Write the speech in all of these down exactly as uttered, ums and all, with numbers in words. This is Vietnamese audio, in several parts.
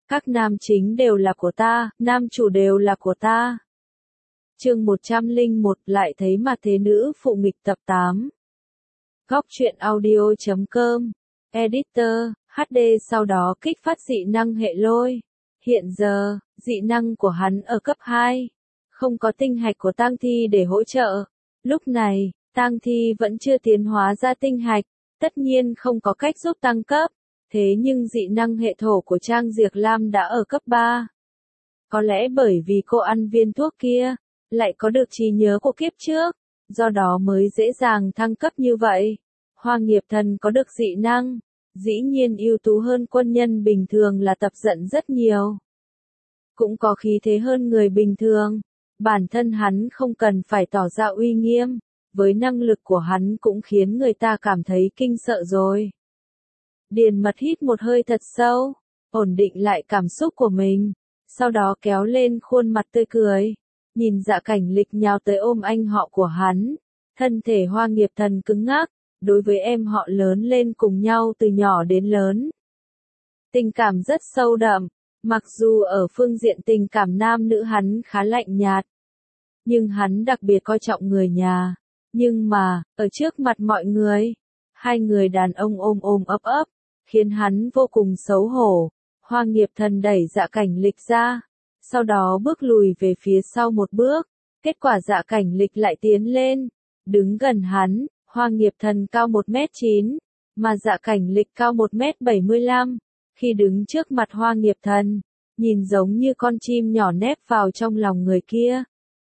Các nam chính đều là của ta, nam chủ đều là của ta. Chương một trăm lẻ một lại thấy mà thế nữ phụ nghịch tập tám. Góc truyện audio chấm com. Editor, hát đê sau đó kích phát dị năng hệ lôi. Hiện giờ, dị năng của hắn ở cấp hai. Không có tinh hạch của tang thi để hỗ trợ. Lúc này, tang thi vẫn chưa tiến hóa ra tinh hạch, tất nhiên không có cách giúp tăng cấp. Thế nhưng dị năng hệ thổ của Trang Diệc Lam đã ở cấp ba. Có lẽ bởi vì cô ăn viên thuốc kia, lại có được trí nhớ của kiếp trước, do đó mới dễ dàng thăng cấp như vậy. Hoa nghiệp thần có được dị năng, dĩ nhiên ưu tú hơn quân nhân bình thường là tập giận rất nhiều. Cũng có khí thế hơn người bình thường, bản thân hắn không cần phải tỏ ra uy nghiêm, với năng lực của hắn cũng khiến người ta cảm thấy kinh sợ rồi. Điền Mật hít một hơi thật sâu, ổn định lại cảm xúc của mình, sau đó kéo lên khuôn mặt tươi cười, nhìn Dạ Cảnh Lịch nhào tới ôm anh họ của hắn, thân thể Hoa nghiệp thần cứng ngắc, đối với em họ lớn lên cùng nhau từ nhỏ đến lớn. Tình cảm rất sâu đậm, mặc dù ở phương diện tình cảm nam nữ hắn khá lạnh nhạt, nhưng hắn đặc biệt coi trọng người nhà, nhưng mà, ở trước mặt mọi người, hai người đàn ông ôm ôm ấp ấp, khiến hắn vô cùng xấu hổ. Hoa nghiệp thần đẩy Dạ Cảnh Lịch ra, sau đó bước lùi về phía sau một bước, kết quả Dạ Cảnh Lịch lại tiến lên, đứng gần hắn. Hoa nghiệp thần cao một mét chín, mà Dạ Cảnh Lịch cao một mét bảy mươi lăm, khi đứng trước mặt Hoa nghiệp thần, nhìn giống như con chim nhỏ nép vào trong lòng người kia.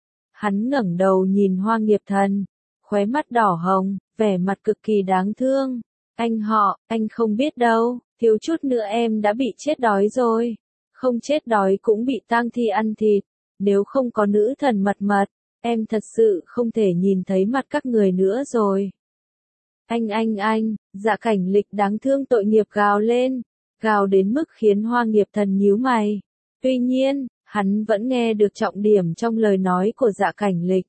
Hắn ngẩng đầu nhìn Hoa nghiệp thần, khóe mắt đỏ hồng, vẻ mặt cực kỳ đáng thương. Anh họ, anh không biết đâu, thiếu chút nữa em đã bị chết đói rồi. Không chết đói cũng bị tang thi ăn thịt, nếu không có nữ thần Mật Mật, em thật sự không thể nhìn thấy mặt các người nữa rồi. Anh anh anh, Dạ Cảnh Lịch đáng thương tội nghiệp gào lên, gào đến mức khiến Hoa nghiệp thần nhíu mày. Tuy nhiên, hắn vẫn nghe được trọng điểm trong lời nói của Dạ Cảnh Lịch.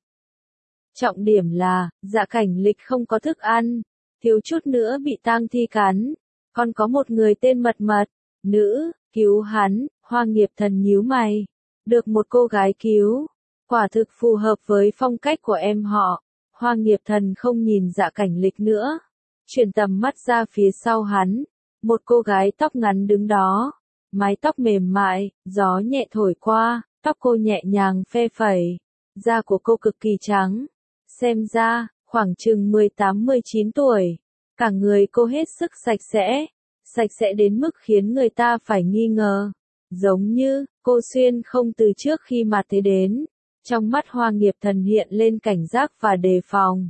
Trọng điểm là, Dạ Cảnh Lịch không có thức ăn, thiếu chút nữa bị tang thi cắn, còn có một người tên Mật Mật, nữ, cứu hắn. Hoa nghiệp thần nhíu mày, được một cô gái cứu, quả thực phù hợp với phong cách của em họ. Hoa nghiệp thần không nhìn Dạ Cảnh Lịch nữa, chuyển tầm mắt ra phía sau hắn, một cô gái tóc ngắn đứng đó, mái tóc mềm mại, gió nhẹ thổi qua, tóc cô nhẹ nhàng phe phẩy, da của cô cực kỳ trắng, xem ra, khoảng chừng mười tám mười chín tuổi, cả người cô hết sức sạch sẽ, sạch sẽ đến mức khiến người ta phải nghi ngờ. Giống như, cô xuyên không từ trước khi mà thế đến. Trong mắt Hoa nghiệp thần hiện lên cảnh giác và đề phòng.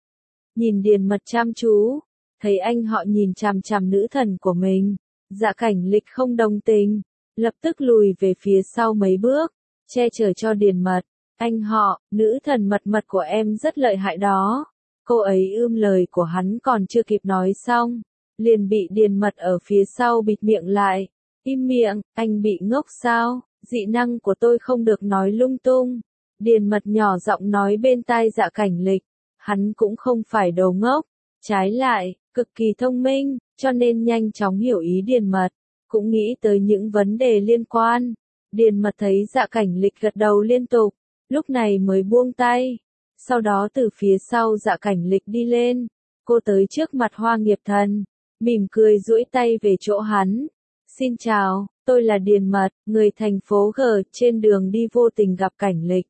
Nhìn Điền Mật chăm chú, thấy anh họ nhìn chằm chằm nữ thần của mình. Dạ Cảnh Lịch không đồng tình, lập tức lùi về phía sau mấy bước, che chở cho Điền Mật. Anh họ, nữ thần Mật Mật của em rất lợi hại đó. Cô ấy ưm lời của hắn còn chưa kịp nói xong, liền bị Điền Mật ở phía sau bịt miệng lại. Im miệng, anh bị ngốc sao, dị năng của tôi không được nói lung tung. Điền Mật nhỏ giọng nói bên tai Dạ Cảnh Lịch, hắn cũng không phải đồ ngốc, trái lại, cực kỳ thông minh, cho nên nhanh chóng hiểu ý Điền Mật, cũng nghĩ tới những vấn đề liên quan. Điền Mật thấy Dạ Cảnh Lịch gật đầu liên tục, lúc này mới buông tay, sau đó từ phía sau Dạ Cảnh Lịch đi lên, cô tới trước mặt Hoa nghiệp thần, mỉm cười duỗi tay về chỗ hắn. Xin chào, tôi là Điền Mật, người thành phố G, trên đường đi vô tình gặp Cảnh Lịch.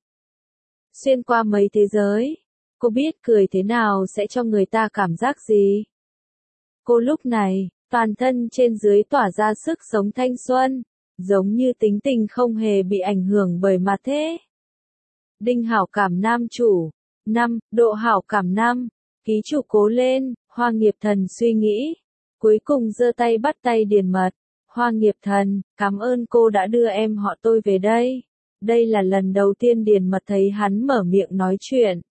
Xuyên qua mấy thế giới, cô biết cười thế nào sẽ cho người ta cảm giác gì. Cô lúc này, toàn thân trên dưới tỏa ra sức sống thanh xuân, giống như tính tình không hề bị ảnh hưởng bởi mà thế. Đinh hảo cảm nam chủ, năm, độ hảo cảm năm, ký chủ cố lên, Hoa nghiệp thần suy nghĩ, cuối cùng giơ tay bắt tay Điền Mật. Hoa nghiệp thần, cảm ơn cô đã đưa em họ tôi về đây. Đây là lần đầu tiên Điền Mật thấy hắn mở miệng nói chuyện.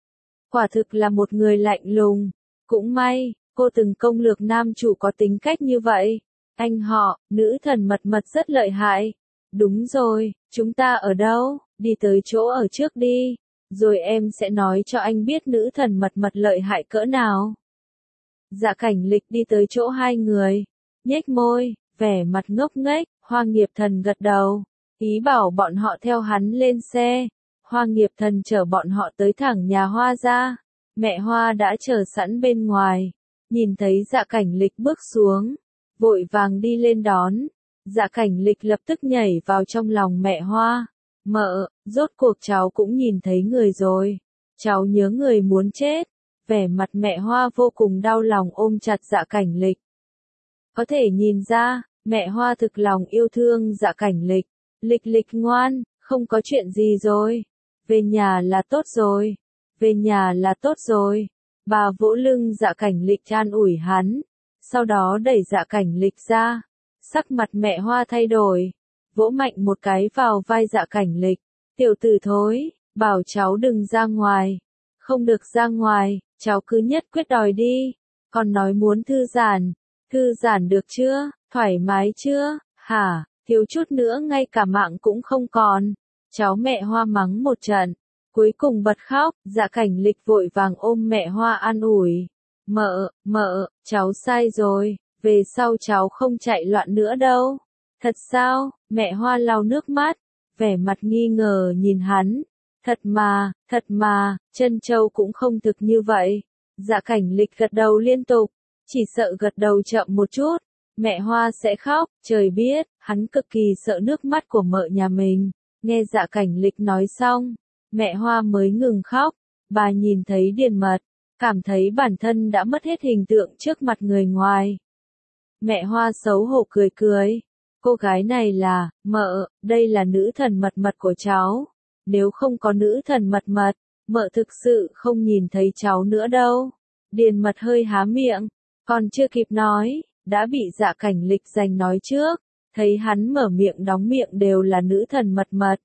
Quả thực là một người lạnh lùng. Cũng may, cô từng công lược nam chủ có tính cách như vậy. Anh họ, nữ thần Mật Mật rất lợi hại. Đúng rồi, chúng ta ở đâu? Đi tới chỗ ở trước đi. Rồi em sẽ nói cho anh biết nữ thần Mật Mật lợi hại cỡ nào. Dạ Cảnh Lịch đi tới chỗ hai người. Nhếch môi, vẻ mặt ngốc nghếch, Hoa nghiệp thần gật đầu, ý bảo bọn họ theo hắn lên xe. Hoa nghiệp thần chở bọn họ tới thẳng nhà Hoa gia. Mẹ Hoa đã chờ sẵn bên ngoài, nhìn thấy Dạ Cảnh Lịch bước xuống, vội vàng đi lên đón. Dạ Cảnh Lịch lập tức nhảy vào trong lòng mẹ Hoa. Mợ, rốt cuộc cháu cũng nhìn thấy người rồi. Cháu nhớ người muốn chết. Vẻ mặt mẹ Hoa vô cùng đau lòng ôm chặt Dạ Cảnh Lịch. Có thể nhìn ra, mẹ Hoa thực lòng yêu thương Dạ Cảnh Lịch. Lịch Lịch ngoan, không có chuyện gì rồi. Về nhà là tốt rồi. Về nhà là tốt rồi. Bà vỗ lưng Dạ Cảnh Lịch an ủi hắn. Sau đó đẩy Dạ Cảnh Lịch ra. Sắc mặt mẹ Hoa thay đổi. Vỗ mạnh một cái vào vai Dạ Cảnh Lịch. Tiểu tử thối, bảo cháu đừng ra ngoài. Không được ra ngoài, cháu cứ nhất quyết đòi đi. Còn nói muốn thư giãn. Thư giãn được chưa? Thoải mái chưa? Hả? Thiếu chút nữa ngay cả mạng cũng không còn. Cháu mẹ Hoa mắng một trận. Cuối cùng bật khóc. Dạ Cảnh Lịch vội vàng ôm mẹ Hoa an ủi. Mợ, mợ, cháu sai rồi. Về sau cháu không chạy loạn nữa đâu. Thật sao? Mẹ Hoa lau nước mắt. Vẻ mặt nghi ngờ nhìn hắn. Thật mà, thật mà, Trân Châu cũng không thực như vậy. Dạ Cảnh Lịch gật đầu liên tục. Chỉ sợ gật đầu chậm một chút. Mẹ Hoa sẽ khóc, trời biết, hắn cực kỳ sợ nước mắt của mợ nhà mình. Nghe Dạ Cảnh Lịch nói xong, mẹ Hoa mới ngừng khóc. Bà nhìn thấy Điền Mật, cảm thấy bản thân đã mất hết hình tượng trước mặt người ngoài. Mẹ Hoa xấu hổ cười cười. Cô gái này là, mợ, đây là nữ thần mật mật của cháu. Nếu không có nữ thần mật mật, mợ thực sự không nhìn thấy cháu nữa đâu. Điền Mật hơi há miệng, còn chưa kịp nói, đã bị Dạ Cảnh Lịch giành nói trước. Thấy hắn mở miệng đóng miệng đều là nữ thần mật mật.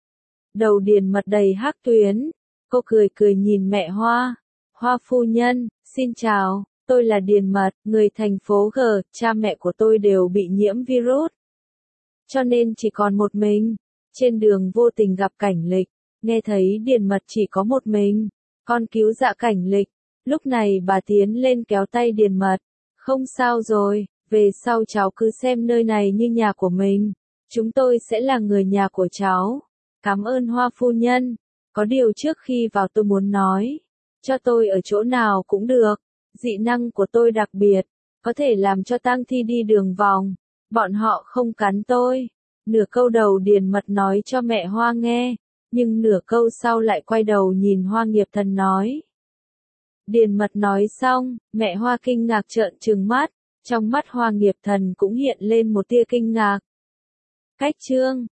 Đầu Điền Mật đầy hắc tuyến, cô cười cười nhìn mẹ Hoa. Hoa phu nhân, xin chào, tôi là Điền Mật, người thành phố G, cha mẹ của tôi đều bị nhiễm virus. Cho nên chỉ còn một mình. Trên đường vô tình gặp Cảnh Lịch, nghe thấy Điền Mật chỉ có một mình, con cứu Dạ Cảnh Lịch. Lúc này bà tiến lên kéo tay Điền Mật. Không sao rồi, về sau cháu cứ xem nơi này như nhà của mình. Chúng tôi sẽ là người nhà của cháu. Cảm ơn Hoa phu nhân. Có điều trước khi vào tôi muốn nói, cho tôi ở chỗ nào cũng được. Dị năng của tôi đặc biệt, có thể làm cho tang thi đi đường vòng. Bọn họ không cắn tôi. Nửa câu đầu Điền Mật nói cho mẹ Hoa nghe, nhưng nửa câu sau lại quay đầu nhìn Hoa nghiệp thần nói. Điền Mật nói xong, mẹ Hoa kinh ngạc trợn trừng mắt, trong mắt Hoa nghiệp thần cũng hiện lên một tia kinh ngạc. Cách chương